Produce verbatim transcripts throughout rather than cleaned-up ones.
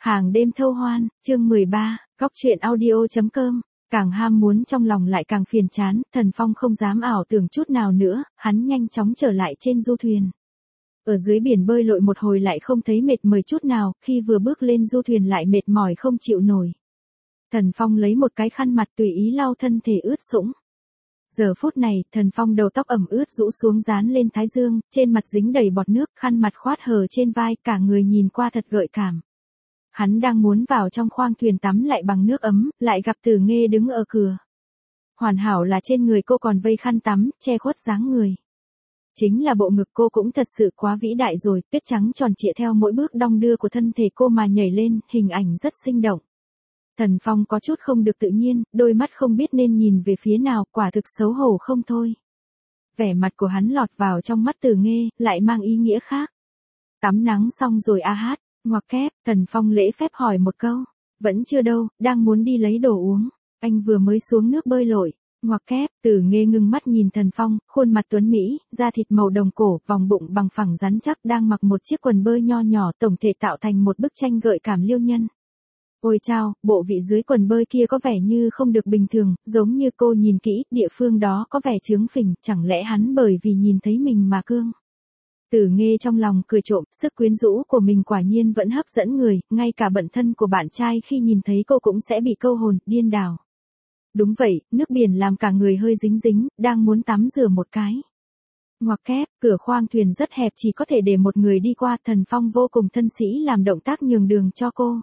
Hàng đêm thâu hoan, chương mười ba, cóc truyện audio.com. Càng ham muốn trong lòng lại càng phiền chán, Thần Phong không dám ảo tưởng chút nào nữa, hắn nhanh chóng trở lại trên du thuyền. Ở dưới biển bơi lội một hồi lại không thấy mệt mỏi chút nào, khi vừa bước lên du thuyền lại mệt mỏi không chịu nổi. Thần Phong lấy một cái khăn mặt tùy ý lau thân thể ướt sũng. Giờ phút này, Thần Phong đầu tóc ẩm ướt rũ xuống dán lên thái dương, trên mặt dính đầy bọt nước, khăn mặt khoát hờ trên vai, cả người nhìn qua thật gợi cảm. Hắn đang muốn vào trong khoang thuyền tắm lại bằng nước ấm, lại gặp Tử Nghê đứng ở cửa. Hoàn hảo là trên người cô còn vây khăn tắm, che khuất dáng người. Chính là bộ ngực cô cũng thật sự quá vĩ đại rồi, tuyết trắng tròn trịa theo mỗi bước đong đưa của thân thể cô mà nhảy lên, hình ảnh rất sinh động. Thần Phong có chút không được tự nhiên, đôi mắt không biết nên nhìn về phía nào, quả thực xấu hổ không thôi. Vẻ mặt của hắn lọt vào trong mắt Tử Nghê, lại mang ý nghĩa khác. Tắm nắng xong rồi a hát, ngoặc kép, Thần Phong lễ phép hỏi một câu. Vẫn chưa đâu, đang muốn đi lấy đồ uống. Anh vừa mới xuống nước bơi lội. Ngoặc kép, Tử Nghê ngưng mắt nhìn Thần Phong, khuôn mặt tuấn Mỹ, da thịt màu đồng cổ, vòng bụng bằng phẳng rắn chắc đang mặc một chiếc quần bơi nho nhỏ tổng thể tạo thành một bức tranh gợi cảm liêu nhân. Ôi chao, bộ vị dưới quần bơi kia có vẻ như không được bình thường, giống như cô nhìn kỹ, địa phương đó có vẻ trướng phình, chẳng lẽ hắn bởi vì nhìn thấy mình mà cương. Tử Nghê trong lòng cười trộm, sức quyến rũ của mình quả nhiên vẫn hấp dẫn người, ngay cả bận thân của bạn trai khi nhìn thấy cô cũng sẽ bị câu hồn, điên đảo. Đúng vậy, nước biển làm cả người hơi dính dính, đang muốn tắm rửa một cái. Ngoặc kép, cửa khoang thuyền rất hẹp chỉ có thể để một người đi qua, Thần Phong vô cùng thân sĩ làm động tác nhường đường cho cô.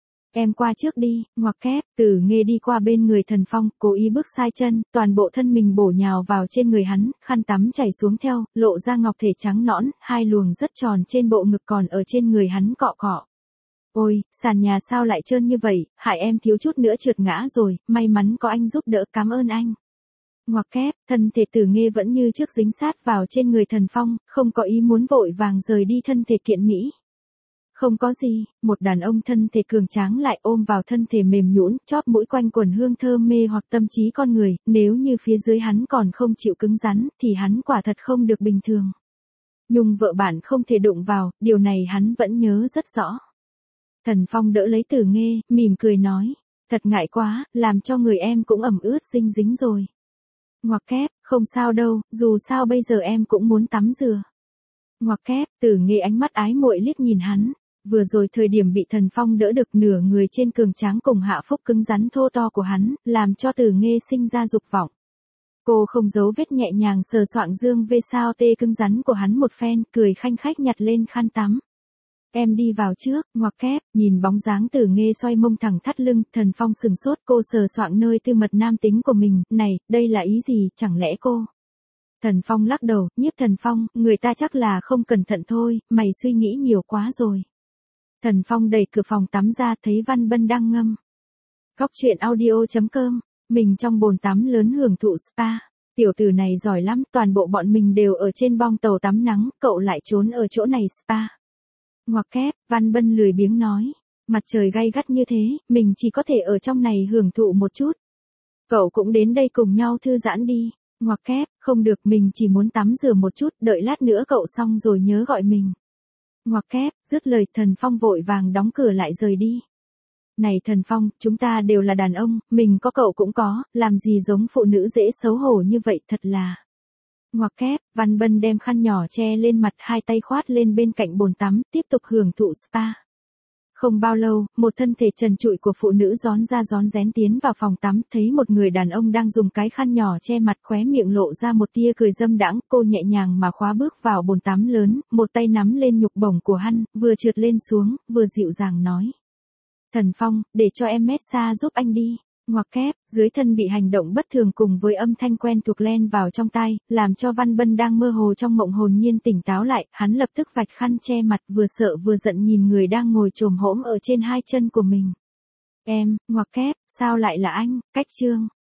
Em qua trước đi, ngoặc kép, Tử Nghê đi qua bên người Thần Phong, cố ý bước sai chân, toàn bộ thân mình bổ nhào vào trên người hắn, khăn tắm chảy xuống theo, lộ ra ngọc thể trắng nõn, hai luồng rất tròn trên bộ ngực còn ở trên người hắn cọ cọ. Ôi, sàn nhà sao lại trơn như vậy, hại em thiếu chút nữa trượt ngã rồi, may mắn có anh giúp đỡ, cảm ơn anh. Ngoặc kép, thân thể Tử Nghê vẫn như trước dính sát vào trên người Thần Phong, không có ý muốn vội vàng rời đi thân thể kiện mỹ. Không có gì, một đàn ông thân thể cường tráng lại ôm vào thân thể mềm nhũn, chóp mũi quanh quần hương thơm mê hoặc tâm trí con người, nếu như phía dưới hắn còn không chịu cứng rắn, thì hắn quả thật không được bình thường. Nhung vợ bạn không thể đụng vào, điều này hắn vẫn nhớ rất rõ. Thần Phong đỡ lấy Tử Nghê, mỉm cười nói, thật ngại quá, làm cho người em cũng ẩm ướt dinh dính rồi. Ngoặc kép, không sao đâu, dù sao bây giờ em cũng muốn tắm rửa. Ngoặc kép, Tử Nghê ánh mắt ái muội liếc nhìn hắn. Vừa rồi thời điểm bị Thần Phong đỡ được nửa người trên cường tráng cùng hạ phúc cứng rắn thô to của hắn, làm cho Tử Nghê sinh ra dục vọng. Cô không giấu vết nhẹ nhàng sờ soạng dương vê sao tê cứng rắn của hắn một phen, cười khanh khách nhặt lên khăn tắm. Em đi vào trước, ngoặc kép, nhìn bóng dáng Tử Nghê xoay mông thẳng thắt lưng, Thần Phong sừng sốt, cô sờ soạng nơi tư mật nam tính của mình, này, đây là ý gì, chẳng lẽ cô... Thần Phong lắc đầu, Nhiếp Thần Phong, người ta chắc là không cẩn thận thôi, mày suy nghĩ nhiều quá rồi. Thần Phong đẩy cửa phòng tắm ra thấy Văn Bân đang ngâm. Cóc truyện audio.com, mình trong bồn tắm lớn hưởng thụ spa. Tiểu tử này giỏi lắm, toàn bộ bọn mình đều ở trên bong tàu tắm nắng, cậu lại trốn ở chỗ này spa. Ngoặc kép, Văn Bân lười biếng nói. Mặt trời gay gắt như thế, mình chỉ có thể ở trong này hưởng thụ một chút. Cậu cũng đến đây cùng nhau thư giãn đi. Ngoặc kép, không được, mình chỉ muốn tắm rửa một chút, đợi lát nữa cậu xong rồi nhớ gọi mình. Ngoặc kép, dứt lời, Thần Phong vội vàng đóng cửa lại rời đi. Này Thần Phong, chúng ta đều là đàn ông, mình có cậu cũng có, làm gì giống phụ nữ dễ xấu hổ như vậy, thật là. Ngoặc kép, Văn Bân đem khăn nhỏ che lên mặt, hai tay khoát lên bên cạnh bồn tắm, tiếp tục hưởng thụ spa. Không bao lâu, một thân thể trần trụi của phụ nữ rón ra rón rén tiến vào phòng tắm, thấy một người đàn ông đang dùng cái khăn nhỏ che mặt, khóe miệng lộ ra một tia cười dâm đãng, cô nhẹ nhàng mà khóa bước vào bồn tắm lớn, một tay nắm lên nhục bổng của hắn, vừa trượt lên xuống, vừa dịu dàng nói. Thần Phong, để cho em massage giúp anh đi. Ngoặc kép, dưới thân bị hành động bất thường cùng với âm thanh quen thuộc len vào trong tai, làm cho Văn Bân đang mơ hồ trong mộng hồn nhiên tỉnh táo lại, hắn lập tức vạch khăn che mặt, vừa sợ vừa giận nhìn người đang ngồi chồm hổm ở trên hai chân của mình. Em, ngoặc kép, sao lại là anh, cách trương.